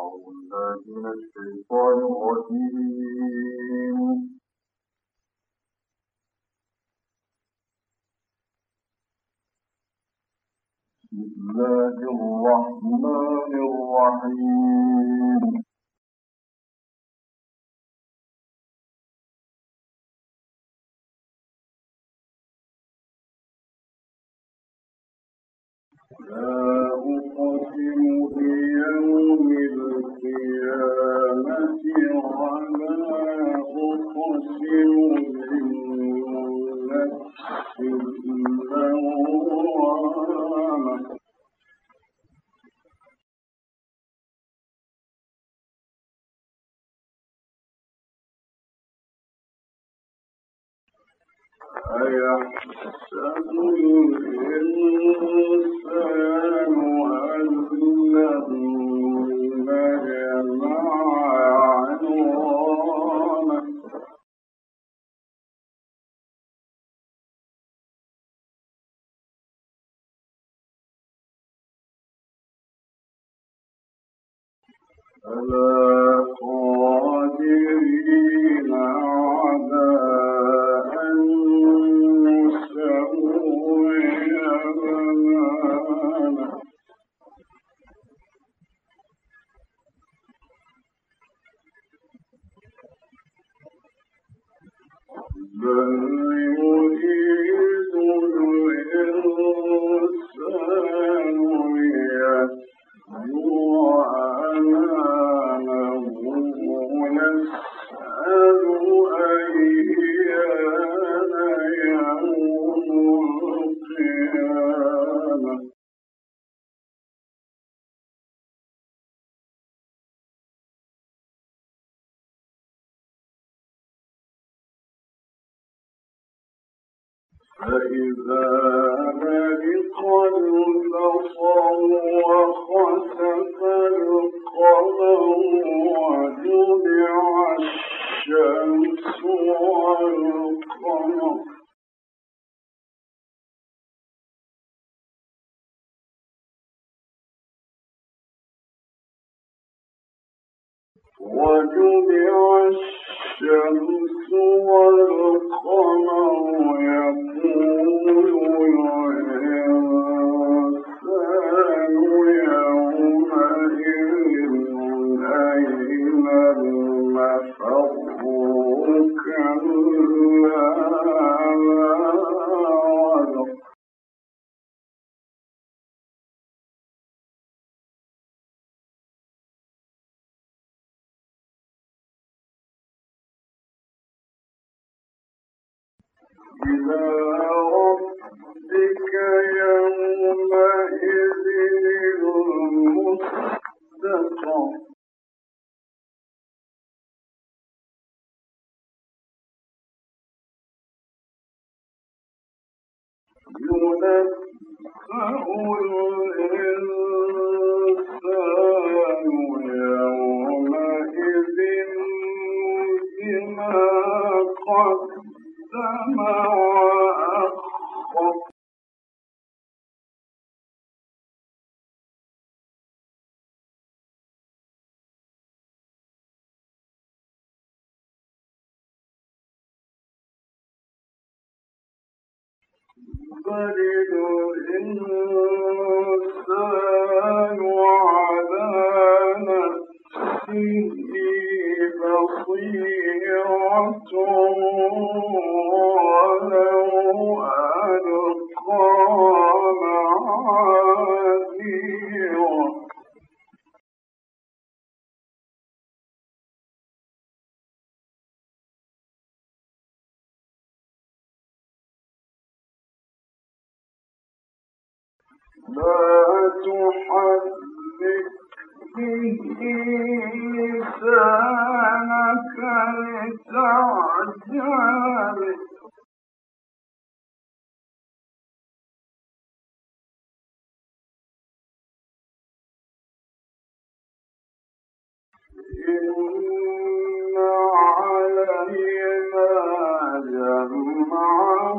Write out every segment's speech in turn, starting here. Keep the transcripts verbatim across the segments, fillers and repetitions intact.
من الشيطان الرجيم. بسم الله الرحمن الرحيم. لا أقسم بيوم القيامة ولا أقسم بالنفس اللوامة أيحسب الإنسان أن لن نجمع عظامه بلى قادرين على أن نسوي بنانه بل يريد الإنسان ليفجر أمامه يسأل أيان يوم القيامة فإذا برق البصر وخسف القمر وجمع الشمس والقمر وجمع الشمس والقمر يقول الإنسان يومئذ أين المفر كلا لا وزر إلى ربك يومئذ المستقر ينبأ الإنسان يومئذ بما قدم وأخر بل الإنسان على نفسه بصيرة ولو ألقى معاذيره لا تحرك به لسانك لتعجل به إن علينا جمعه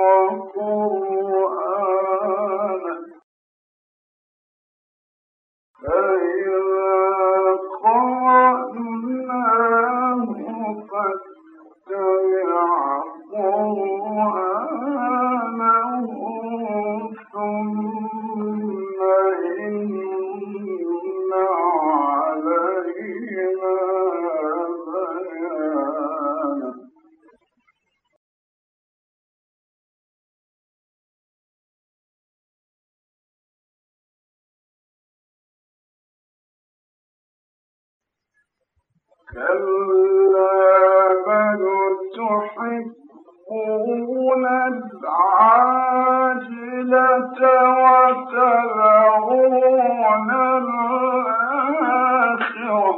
وقرآنه كلا بل تحبون العاجلة وتذرون الآخرة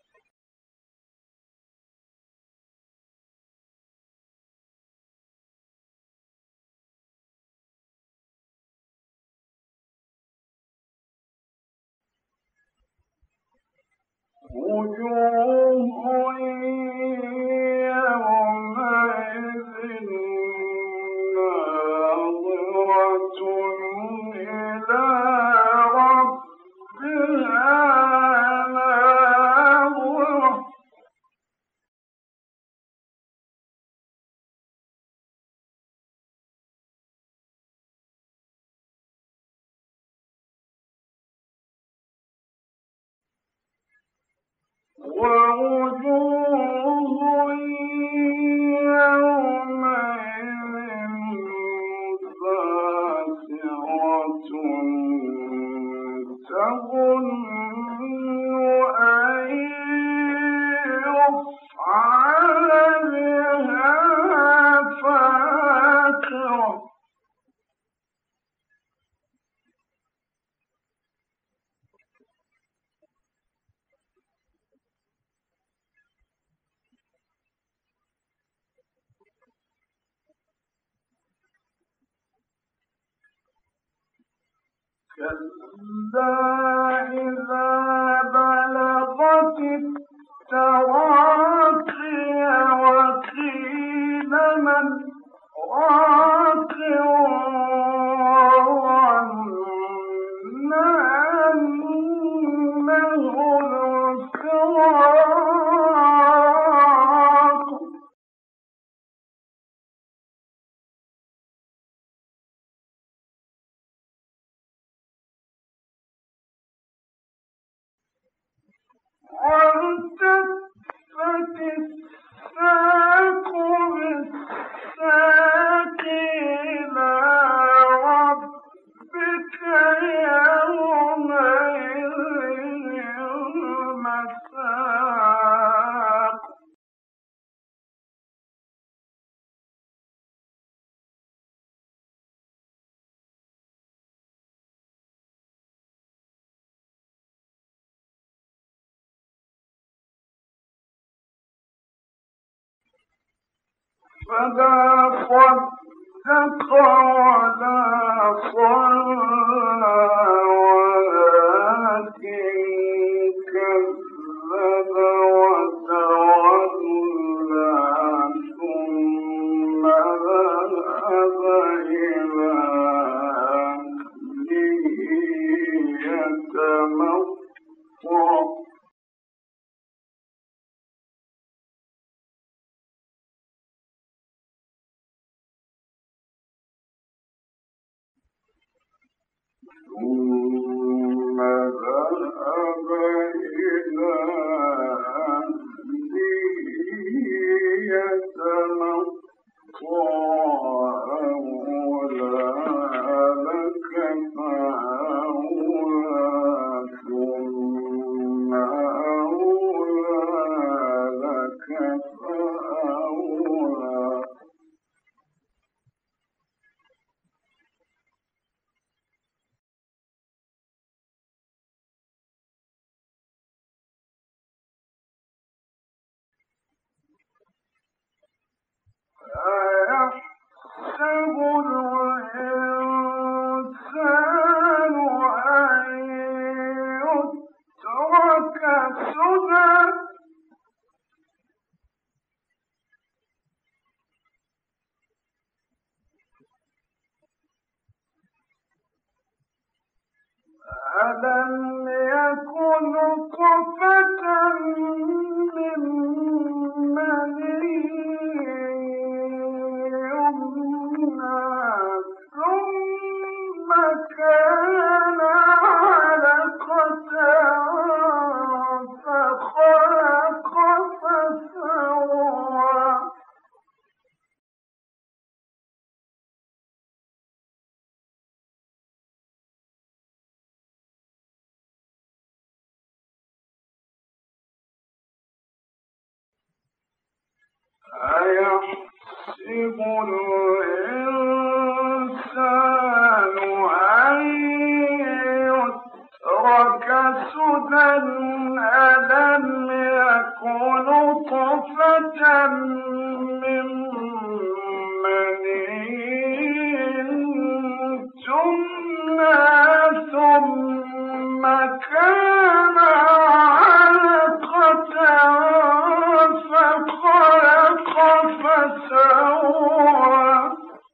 وجوه يومئذ ناظرة إلى ربها ناظرة ووجوه يومئذ باسرة تظن أن يفعل بها فاقرة كلا إذا بلغت التراقي وقيل من راق وظن أنه الفراق والتفت الساق بالساق إلى ربك يومئذ المساق فلا صدق ولا صلى ولكن كذب وتولى ثم ذهب إلى أهله يتمطى ثم ذهب إلى أهله يتمطى أيحسب الإنسان أن يترك سدى ألم يكن نطفة من مني تمنى ثم كان علقة فخلق فسوى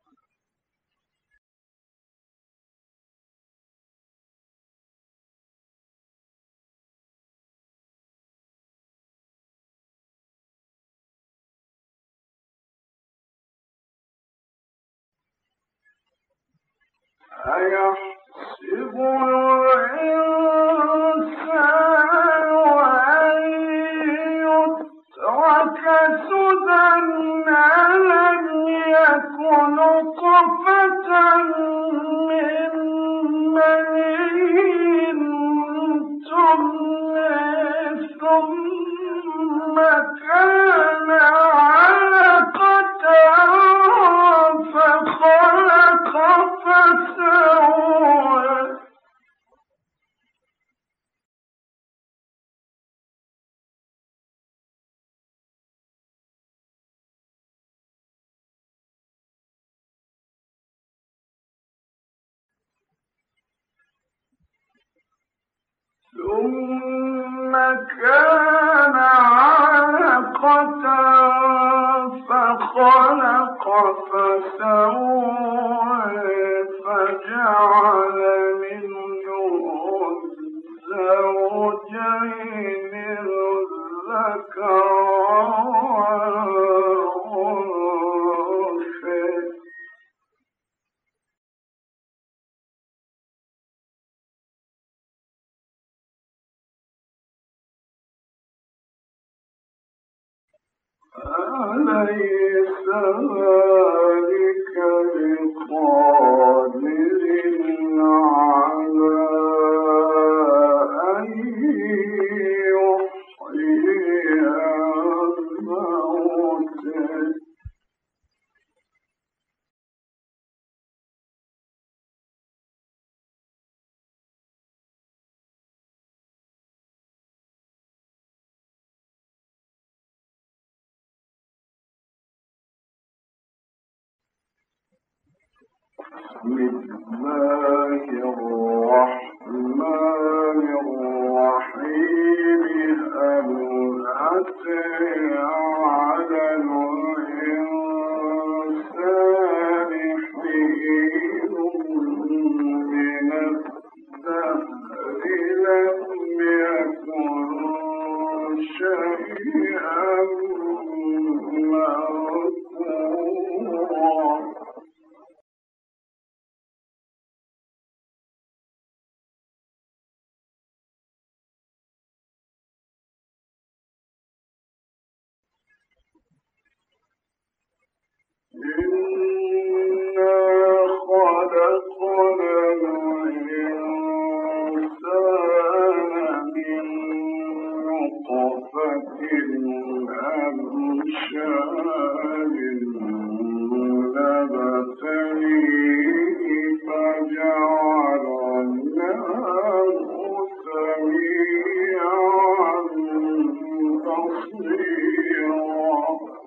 أيحسب الإنسان أن يترك سدى ألم يكن نطفة من مني تمنى ثم كان علقة فخلق فسوى ثم كان علقة فخلق فسوى فجعل منه الزوجين الذكر والأنثى أليس ذلك بقادر على أن يحيي الموتى بسم الله الرحمن الرحيم هل أتى على الإنسان حين من الدهر لم يكن شيئا مذكورا إنا خلقنا الإنسان من نطفة أمشاج نبتليه فجعلناه سميعا بصيرا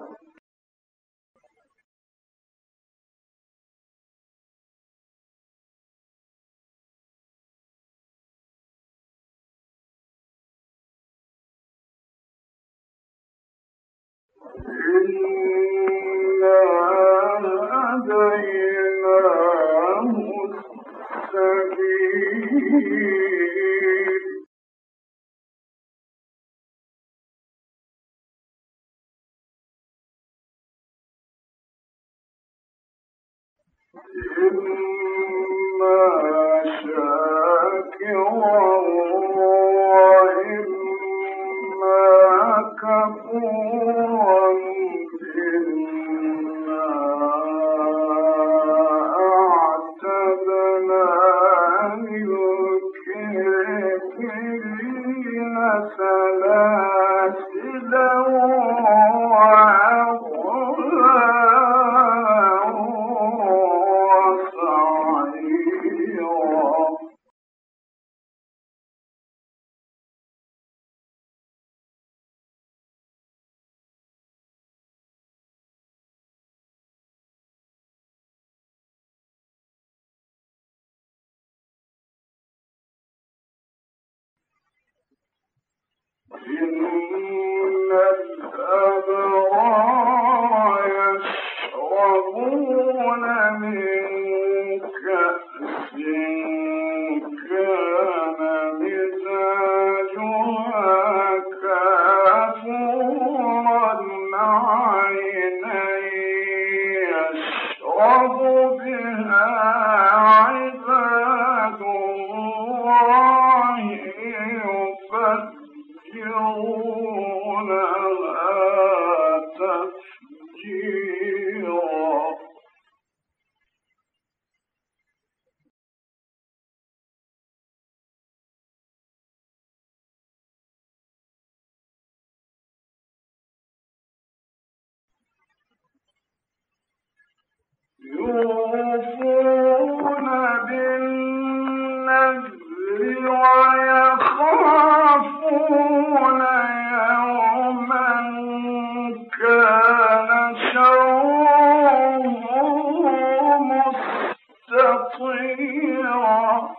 إنا هديناه السبيل إما شاكرا وإما كفورا إنا أعتدنا للكافرين سلاسل وأغلالا إن الأبرار يشربون من كأس كان مزاجها كافورا عينا يشرب بها عباد الله يفجرونها تفجيرا. يوفون بالنذر ويخافون يوما كان شره مستطيرا.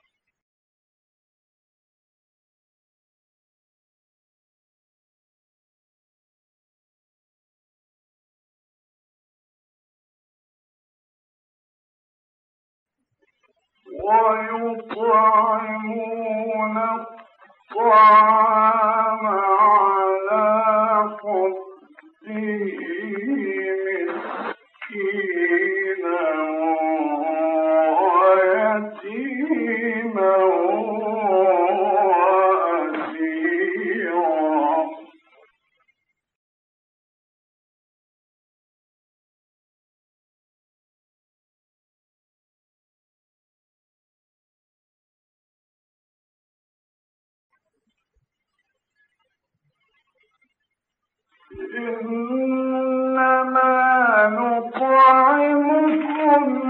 ويطعمون الطعام على حبه مسكينا ويتيما وأسيرا. إنما نطعمكم